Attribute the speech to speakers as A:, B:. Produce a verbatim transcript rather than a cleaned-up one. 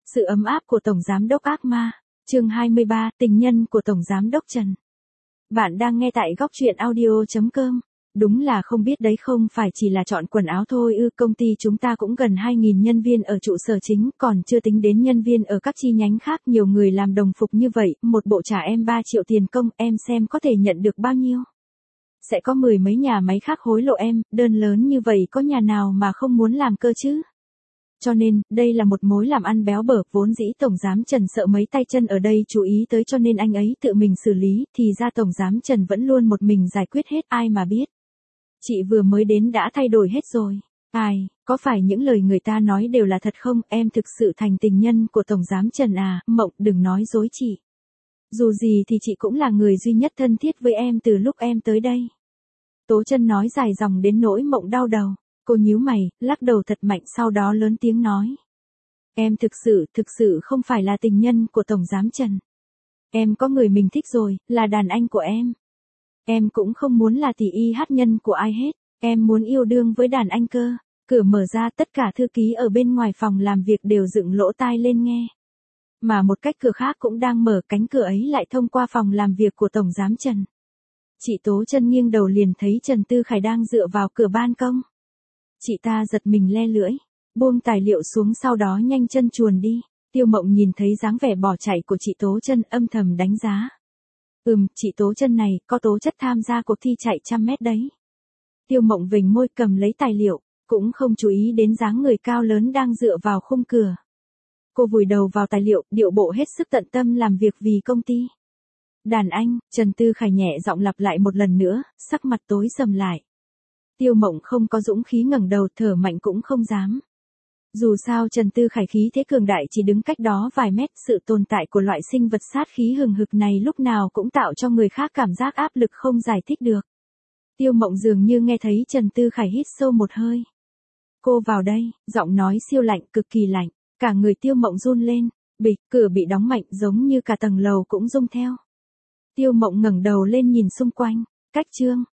A: Sự ấm áp của Tổng Giám đốc ác ma, chương hai mươi ba, tình nhân của Tổng Giám đốc Trần. Bạn đang nghe tại góc truyện audio chấm com. Đúng là không biết đấy, không phải chỉ là chọn quần áo thôi ư, công ty chúng ta cũng gần hai nghìn nhân viên ở trụ sở chính, còn chưa tính đến nhân viên ở các chi nhánh khác, nhiều người làm đồng phục như vậy, một bộ trả em ba triệu tiền công, em xem có thể nhận được bao nhiêu. Sẽ có mười mấy nhà máy khác hối lộ em, đơn lớn như vậy có nhà nào mà không muốn làm cơ chứ. Cho nên, đây là một mối làm ăn béo bở, vốn dĩ Tổng Giám Trần sợ mấy tay chân ở đây chú ý tới cho nên anh ấy tự mình xử lý, thì ra Tổng Giám Trần vẫn luôn một mình giải quyết hết, ai mà biết. Chị vừa mới đến đã thay đổi hết rồi. Ai, có phải những lời người ta nói đều là thật không, em thực sự thành tình nhân của Tổng Giám Trần à, Mộng đừng nói dối chị. Dù gì thì chị cũng là người duy nhất thân thiết với em từ lúc em tới đây. Tố Chân nói dài dòng đến nỗi Mộng đau đầu. Cô nhíu mày, lắc đầu thật mạnh, sau đó lớn tiếng nói. Em thực sự, thực sự không phải là tình nhân của Tổng Giám Trần. Em có người mình thích rồi, là đàn anh của em. Em cũng không muốn là tỷ y hát nhân của ai hết, em muốn yêu đương với đàn anh cơ. Cửa mở ra, tất cả thư ký ở bên ngoài phòng làm việc đều dựng lỗ tai lên nghe. Mà một cách cửa khác cũng đang mở, cánh cửa ấy lại thông qua phòng làm việc của Tổng Giám Trần. Chị Tố Chân nghiêng đầu liền thấy Trần Tư Khải đang dựa vào cửa ban công. Chị ta giật mình le lưỡi, buông tài liệu xuống, sau đó nhanh chân chuồn đi. Tiêu Mộng nhìn thấy dáng vẻ bỏ chạy của chị Tố Chân, âm thầm đánh giá. Ừm, chị Tố Chân này có tố chất tham gia cuộc thi chạy trăm mét đấy. Tiêu Mộng vểnh môi cầm lấy tài liệu, cũng không chú ý đến dáng người cao lớn đang dựa vào khung cửa. Cô vùi đầu vào tài liệu, điệu bộ hết sức tận tâm làm việc vì công ty. Đàn anh, Trần Tư Khải nhẹ giọng lặp lại một lần nữa, sắc mặt tối sầm lại. Tiêu Mộng không có dũng khí ngẩng đầu, thở mạnh cũng không dám. Dù sao Trần Tư Khải khí thế cường đại chỉ đứng cách đó vài mét, sự tồn tại của loại sinh vật sát khí hừng hực này lúc nào cũng tạo cho người khác cảm giác áp lực không giải thích được. Tiêu Mộng dường như nghe thấy Trần Tư Khải hít sâu một hơi. Cô vào đây, giọng nói siêu lạnh, cực kỳ lạnh, cả người Tiêu Mộng run lên, bịch, cửa bị đóng mạnh giống như cả tầng lầu cũng rung theo. Tiêu Mộng ngẩng đầu lên nhìn xung quanh, cách chương.